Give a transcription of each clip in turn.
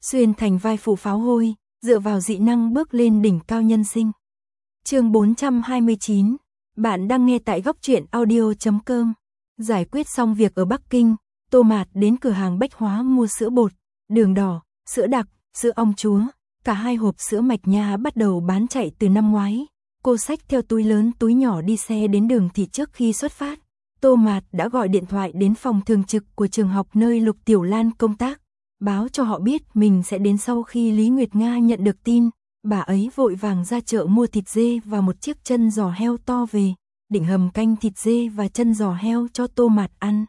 xuyên thành vai phụ pháo hôi, dựa vào dị năng bước lên đỉnh cao nhân sinh. Chương 429, bạn đang nghe tại góc truyện audio.com. Giải quyết xong việc ở Bắc Kinh, Tô Mạt đến cửa hàng bách hóa mua sữa bột, đường đỏ, sữa đặc, sữa ong chúa, cả 2 hộp sữa mạch nha bắt đầu bán chạy từ năm ngoái. Cô xách theo túi lớn túi nhỏ đi xe đến đường thị trước khi xuất phát. Tô Mạt đã gọi điện thoại đến phòng thường trực của trường học nơi Lục Tiểu Lan công tác, báo cho họ biết mình sẽ đến sau khi Lý Nguyệt Nga nhận được tin. Bà ấy vội vàng ra chợ mua thịt dê và một chiếc chân giò heo to về, định hầm canh thịt dê và chân giò heo cho Tô Mạt ăn.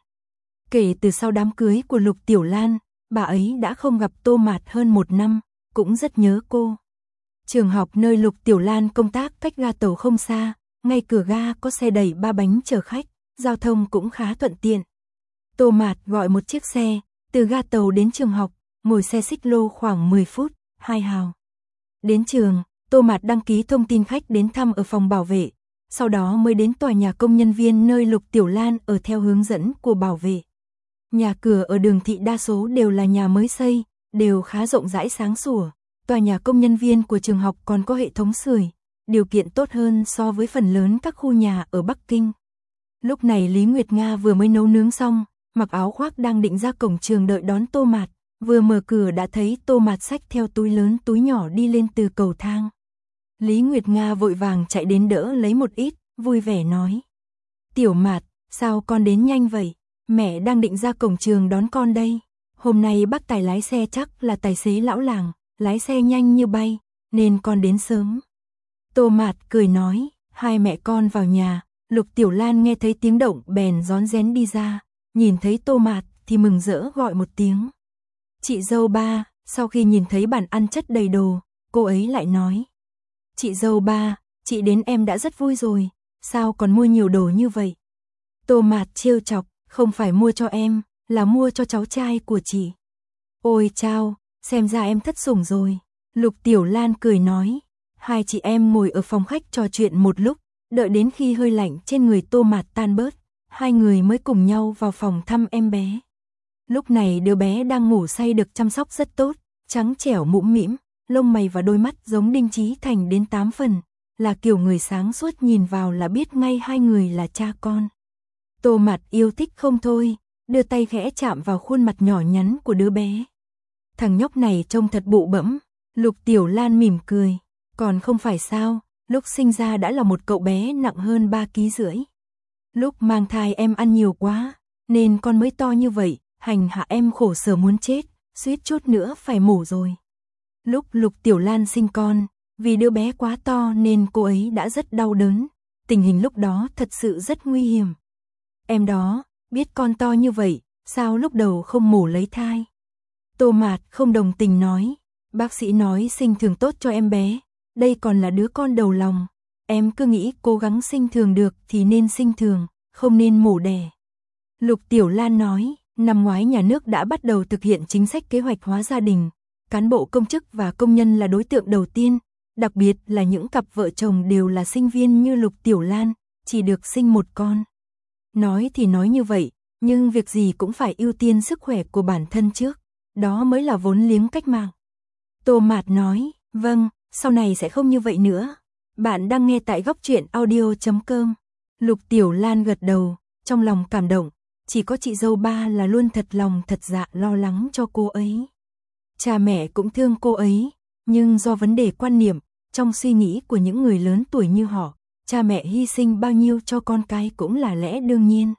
Kể từ sau đám cưới của Lục Tiểu Lan, bà ấy đã không gặp Tô Mạt hơn 1 năm, cũng rất nhớ cô. Trường học nơi Lục Tiểu Lan công tác cách ga tàu không xa, ngay cửa ga có xe đẩy 3 bánh chở khách, giao thông cũng khá thuận tiện. Tô Mạt gọi một chiếc xe, từ ga tàu đến trường học, ngồi xe xích lô khoảng 10 phút, 2 hào. Đến trường, Tô Mạt đăng ký thông tin khách đến thăm ở phòng bảo vệ, sau đó mới đến tòa nhà công nhân viên nơi Lục Tiểu Lan ở theo hướng dẫn của bảo vệ. Nhà cửa ở đường thị đa số đều là nhà mới xây, đều khá rộng rãi sáng sủa. Tòa nhà công nhân viên của trường học còn có hệ thống sưởi, điều kiện tốt hơn so với phần lớn các khu nhà ở Bắc Kinh. Lúc này Lý Nguyệt Nga vừa mới nấu nướng xong, mặc áo khoác đang định ra cổng trường đợi đón Tô Mạt, vừa mở cửa đã thấy Tô Mạt xách theo túi lớn túi nhỏ đi lên từ cầu thang. Lý Nguyệt Nga vội vàng chạy đến đỡ lấy một ít, vui vẻ nói: "Tiểu Mạt, sao con đến nhanh vậy? Mẹ đang định ra cổng trường đón con đây. Hôm nay bác tài lái xe chắc là tài xế lão làng, lái xe nhanh như bay, nên con đến sớm." Tô Mạt cười nói. Hai mẹ con vào nhà, Lục Tiểu Lan nghe thấy tiếng động bèn rón rén đi ra, nhìn thấy Tô Mạt thì mừng rỡ gọi một tiếng: "Chị dâu ba." Sau khi nhìn thấy bàn ăn chất đầy đồ, cô ấy lại nói: "Chị dâu ba, chị đến em đã rất vui rồi, sao còn mua nhiều đồ như vậy?" Tô Mạt trêu chọc: "Không phải mua cho em, là mua cho cháu trai của chị." "Ôi chao, xem ra em thất sủng rồi." Lục Tiểu Lan cười nói. Hai chị em ngồi ở phòng khách trò chuyện một lúc, đợi đến khi hơi lạnh trên người Tô Mạt tan bớt, hai người mới cùng nhau vào phòng thăm em bé. Lúc này đứa bé đang ngủ say được chăm sóc rất tốt, trắng trẻo mũm mĩm, lông mày và đôi mắt giống Đinh Chí Thành đến 8 phần, là kiểu người sáng suốt nhìn vào là biết ngay hai người là cha con. Tô Mạt yêu thích không thôi, đưa tay khẽ chạm vào khuôn mặt nhỏ nhắn của đứa bé. Thằng nhóc này trông thật bụ bẫm. Lục Tiểu Lan mỉm cười. Còn không phải sao, lúc sinh ra đã là một cậu bé nặng hơn 3,5 kg. Lúc mang thai em ăn nhiều quá, nên con mới to như vậy, hành hạ em khổ sở muốn chết, suýt chút nữa phải mổ rồi. Lúc Lục Tiểu Lan sinh con, vì đứa bé quá to nên cô ấy đã rất đau đớn, tình hình lúc đó thật sự rất nguy hiểm. Em đó, biết con to như vậy, sao lúc đầu không mổ lấy thai? Tô Mạt không đồng tình nói, bác sĩ nói sinh thường tốt cho em bé, đây còn là đứa con đầu lòng, em cứ nghĩ cố gắng sinh thường được thì nên sinh thường, không nên mổ đẻ. Lục Tiểu Lan nói, năm ngoái nhà nước đã bắt đầu thực hiện chính sách kế hoạch hóa gia đình, cán bộ công chức và công nhân là đối tượng đầu tiên, đặc biệt là những cặp vợ chồng đều là sinh viên như Lục Tiểu Lan, chỉ được sinh một con. Nói thì nói như vậy, nhưng việc gì cũng phải ưu tiên sức khỏe của bản thân trước, đó mới là vốn liếng cách mạng. Tô Mạt nói, vâng, sau này sẽ không như vậy nữa. Bạn đang nghe tại góc truyện audio.com. Lục Tiểu Lan gật đầu, trong lòng cảm động, chỉ có chị dâu ba là luôn thật lòng thật dạ lo lắng cho cô ấy. Cha mẹ cũng thương cô ấy, nhưng do vấn đề quan niệm, trong suy nghĩ của những người lớn tuổi như họ, cha mẹ hy sinh bao nhiêu cho con cái cũng là lẽ đương nhiên.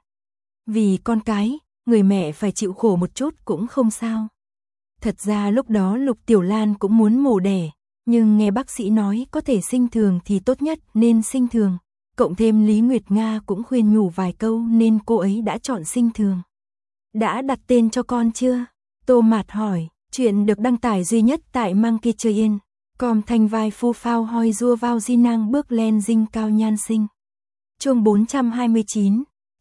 Vì con cái, người mẹ phải chịu khổ một chút cũng không sao. Thật ra lúc đó Lục Tiểu Lan cũng muốn mổ đẻ, nhưng nghe bác sĩ nói có thể sinh thường thì tốt nhất nên sinh thường. Cộng thêm Lý Nguyệt Nga cũng khuyên nhủ vài câu nên cô ấy đã chọn sinh thường. Đã đặt tên cho con chưa? Tô Mạt hỏi. Chuyện được đăng tải duy nhất tại Monkey Train. Com thanh vai phu phao hoi rua vào di năng bước lên dinh cao nhan sinh. Chương 429.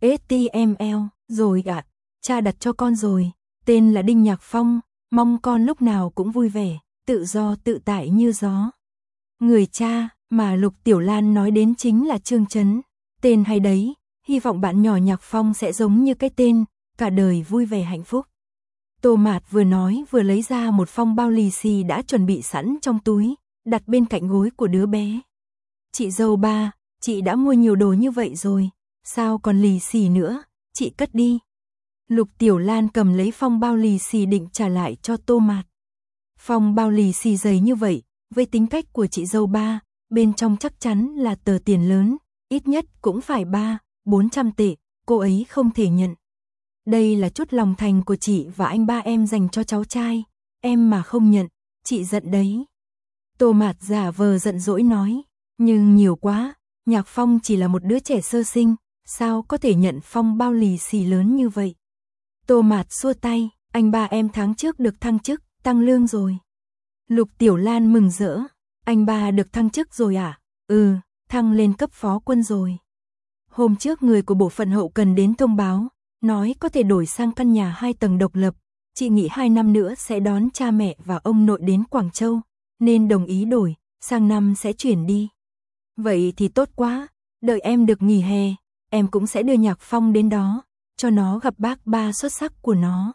HTML. Rồi ạ, cha đặt cho con rồi. Tên là Đinh Nhạc Phong. Mong con lúc nào cũng vui vẻ, tự do tự tại như gió. Người cha mà Lục Tiểu Lan nói đến chính là Trương Chấn. Tên hay đấy, hy vọng bạn nhỏ Nhạc Phong sẽ giống như cái tên, cả đời vui vẻ hạnh phúc. Tô Mạt vừa nói vừa lấy ra một phong bao lì xì đã chuẩn bị sẵn trong túi, đặt bên cạnh gối của đứa bé. Chị dâu ba, chị đã mua nhiều đồ như vậy rồi, sao còn lì xì nữa, chị cất đi. Lục Tiểu Lan cầm lấy phong bao lì xì định trả lại cho Tô Mạt. Phong bao lì xì dày như vậy, với tính cách của chị dâu ba, bên trong chắc chắn là tờ tiền lớn, ít nhất cũng phải 300-400 tệ, cô ấy không thể nhận. Đây là chút lòng thành của chị và anh ba em dành cho cháu trai, em mà không nhận, chị giận đấy. Tô Mạt giả vờ giận dỗi nói, nhưng nhiều quá, Nhạc Phong chỉ là một đứa trẻ sơ sinh, sao có thể nhận phong bao lì xì lớn như vậy. Tô Mạt xua tay, anh ba em tháng trước được thăng chức, tăng lương rồi. Lục Tiểu Lan mừng rỡ, anh ba được thăng chức rồi à? Ừ, thăng lên cấp phó quân rồi. Hôm trước người của bộ phận hậu cần đến thông báo, nói có thể đổi sang căn nhà 2 tầng độc lập, chị nghĩ 2 năm nữa sẽ đón cha mẹ và ông nội đến Quảng Châu, nên đồng ý đổi, sang năm sẽ chuyển đi. Vậy thì tốt quá, đợi em được nghỉ hè, em cũng sẽ đưa Nhạc Phong đến đó, cho nó gặp bác ba xuất sắc của nó.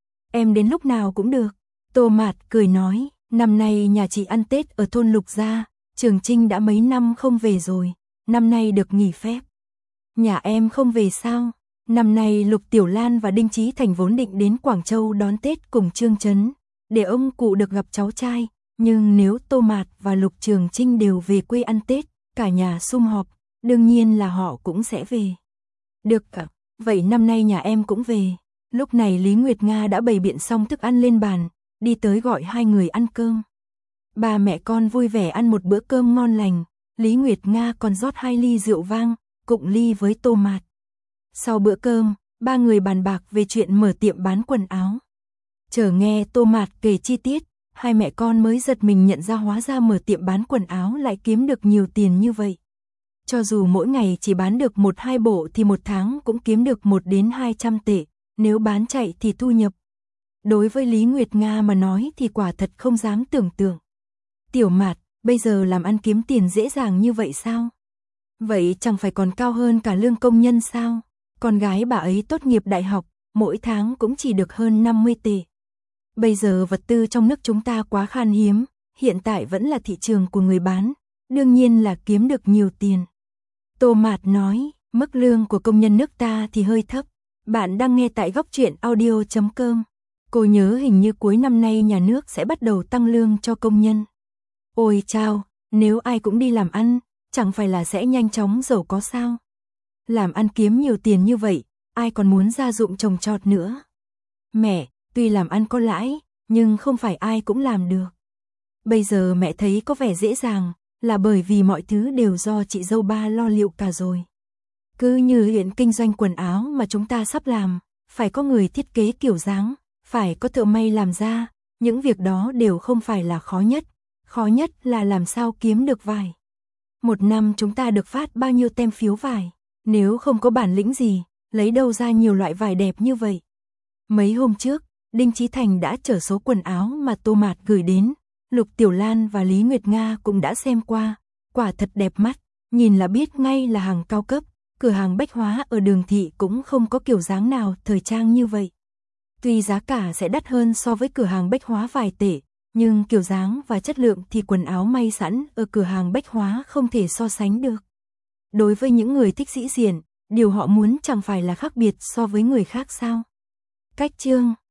Em đến lúc nào cũng được. Tô Mạt cười nói, năm nay nhà chị ăn Tết ở thôn Lục Gia, Trường Trinh đã mấy năm không về rồi, năm nay được nghỉ phép. Nhà em không về sao? Năm nay Lục Tiểu Lan và Đinh Chí Thành vốn định đến Quảng Châu đón Tết cùng Trương Chấn, để ông cụ được gặp cháu trai, nhưng nếu Tô Mạt và Lục Trường Trinh đều về quê ăn Tết, cả nhà sum họp, đương nhiên là họ cũng sẽ về. Được ạ, vậy năm nay nhà em cũng về. Lúc này Lý Nguyệt Nga đã bày biện xong thức ăn lên bàn, đi tới gọi hai người ăn cơm. Ba mẹ con vui vẻ ăn một bữa cơm ngon lành, Lý Nguyệt Nga còn rót 2 ly rượu vang, cụng ly với Tô Mạt. Sau bữa cơm, ba người bàn bạc về chuyện mở tiệm bán quần áo. Chờ nghe Tô Mạt kể chi tiết, hai mẹ con mới giật mình nhận ra hóa ra mở tiệm bán quần áo lại kiếm được nhiều tiền như vậy. Cho dù mỗi ngày chỉ bán được 1-2 bộ thì một tháng cũng kiếm được 100-200 tệ, nếu bán chạy thì thu nhập. Đối với Lý Nguyệt Nga mà nói thì quả thật không dám tưởng tượng. Tiểu Mạt, bây giờ làm ăn kiếm tiền dễ dàng như vậy sao? Vậy chẳng phải còn cao hơn cả lương công nhân sao? Con gái bà ấy tốt nghiệp đại học, mỗi tháng cũng chỉ được hơn 50 tệ. Bây giờ vật tư trong nước chúng ta quá khan hiếm, hiện tại vẫn là thị trường của người bán, đương nhiên là kiếm được nhiều tiền. Tô Mạt nói, mức lương của công nhân nước ta thì hơi thấp. Bạn đang nghe tại góc truyện audio.com. Cô nhớ hình như cuối năm nay nhà nước sẽ bắt đầu tăng lương cho công nhân. Ôi chao, nếu ai cũng đi làm ăn, chẳng phải là sẽ nhanh chóng giàu có sao? Làm ăn kiếm nhiều tiền như vậy, ai còn muốn ra dụng trồng trọt nữa? Mẹ, tuy làm ăn có lãi, nhưng không phải ai cũng làm được. Bây giờ mẹ thấy có vẻ dễ dàng, là bởi vì mọi thứ đều do chị dâu ba lo liệu cả rồi. Cứ như hiện kinh doanh quần áo mà chúng ta sắp làm, phải có người thiết kế kiểu dáng, phải có thợ may làm ra, những việc đó đều không phải là khó nhất là làm sao kiếm được vải. Một năm chúng ta được phát bao nhiêu tem phiếu vải, nếu không có bản lĩnh gì, lấy đâu ra nhiều loại vải đẹp như vậy. Mấy hôm trước, Đinh Chí Thành đã chở số quần áo mà Tô Mạt gửi đến, Lục Tiểu Lan và Lý Nguyệt Nga cũng đã xem qua, quả thật đẹp mắt, nhìn là biết ngay là hàng cao cấp, cửa hàng bách hóa ở Đường Thị cũng không có kiểu dáng nào thời trang như vậy. Tuy giá cả sẽ đắt hơn so với cửa hàng bách hóa vài tệ, nhưng kiểu dáng và chất lượng thì quần áo may sẵn ở cửa hàng bách hóa không thể so sánh được. Đối với những người thích sĩ diện, điều họ muốn chẳng phải là khác biệt so với người khác sao? Cách chương